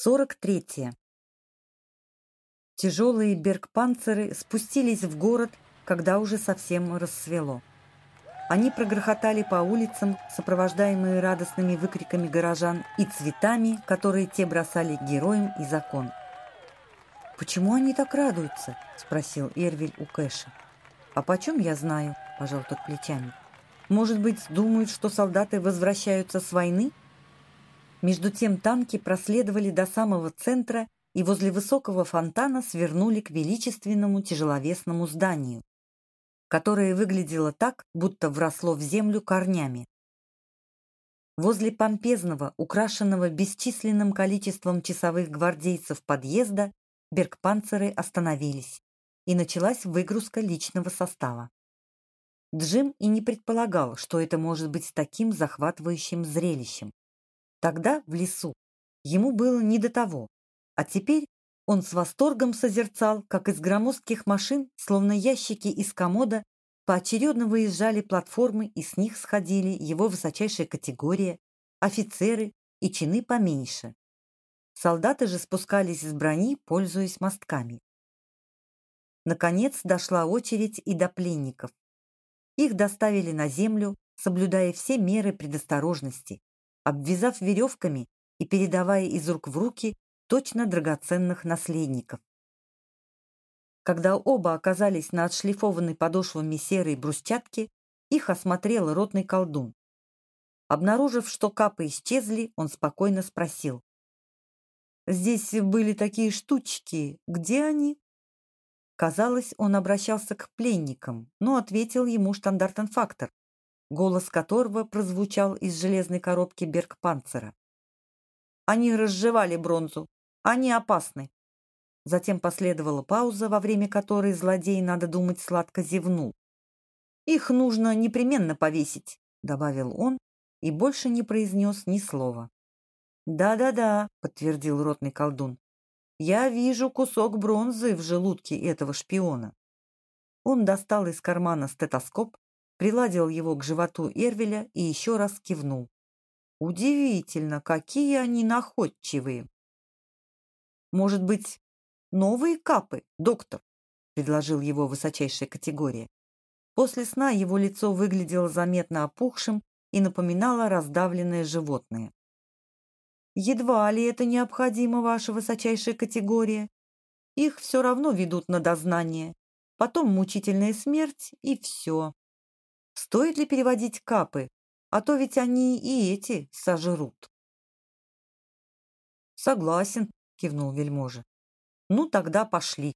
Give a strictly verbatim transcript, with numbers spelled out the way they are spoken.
сорок третье. Тяжелые бергпанцеры спустились в город, когда уже совсем рассвело. Они прогрохотали по улицам, сопровождаемые радостными выкриками горожан и цветами, которые те бросали героям и закон. «Почему они так радуются?» – спросил Эрвиль у Кэша. «А почем я знаю?» – пожал тот плечами. «Может быть, думают, что солдаты возвращаются с войны?» Между тем танки проследовали до самого центра и возле высокого фонтана свернули к величественному тяжеловесному зданию, которое выглядело так, будто вросло в землю корнями. Возле помпезного, украшенного бесчисленным количеством часовых гвардейцев подъезда бергпанцеры остановились, и началась выгрузка личного состава. Джим и не предполагал, что это может быть таким захватывающим зрелищем. Тогда, в лесу, ему было не до того, а теперь он с восторгом созерцал, как из громоздких машин, словно ящики из комода, поочередно выезжали платформы, и с них сходили его высочайшая категория, офицеры и чины поменьше. Солдаты же спускались с брони, пользуясь мостками. Наконец дошла очередь и до пленников. Их доставили на землю, соблюдая все меры предосторожности, обвязав веревками и передавая из рук в руки точно драгоценных наследников. Когда оба оказались на отшлифованной подошвами серой брусчатке, их осмотрел ротный колдун. Обнаружив, что капы исчезли, он спокойно спросил: «Здесь были такие штучки. Где они?» Казалось, он обращался к пленникам, но ответил ему штандартенфактор, голос которого прозвучал из железной коробки бергпанцера. «Они разжевали бронзу. Они опасны». Затем последовала пауза, во время которой злодей, надо думать, сладко зевнул. «Их нужно непременно повесить», — добавил он и больше не произнес ни слова. «Да-да-да», — подтвердил ротный колдун. «Я вижу кусок бронзы в желудке этого шпиона». Он достал из кармана стетоскоп, приладил его к животу Эрвиля и еще раз кивнул. «Удивительно, какие они находчивые!» «Может быть, новые капы, доктор?» — предложил его высочайшая категория. После сна его лицо выглядело заметно опухшим и напоминало раздавленное животное. «Едва ли это необходимо, ваша высочайшая категория. Их все равно ведут на дознание. Потом мучительная смерть, и все. Стоит ли переводить капы, а то ведь они и эти сожрут». «Согласен», — кивнул вельможа. «Ну, тогда пошли».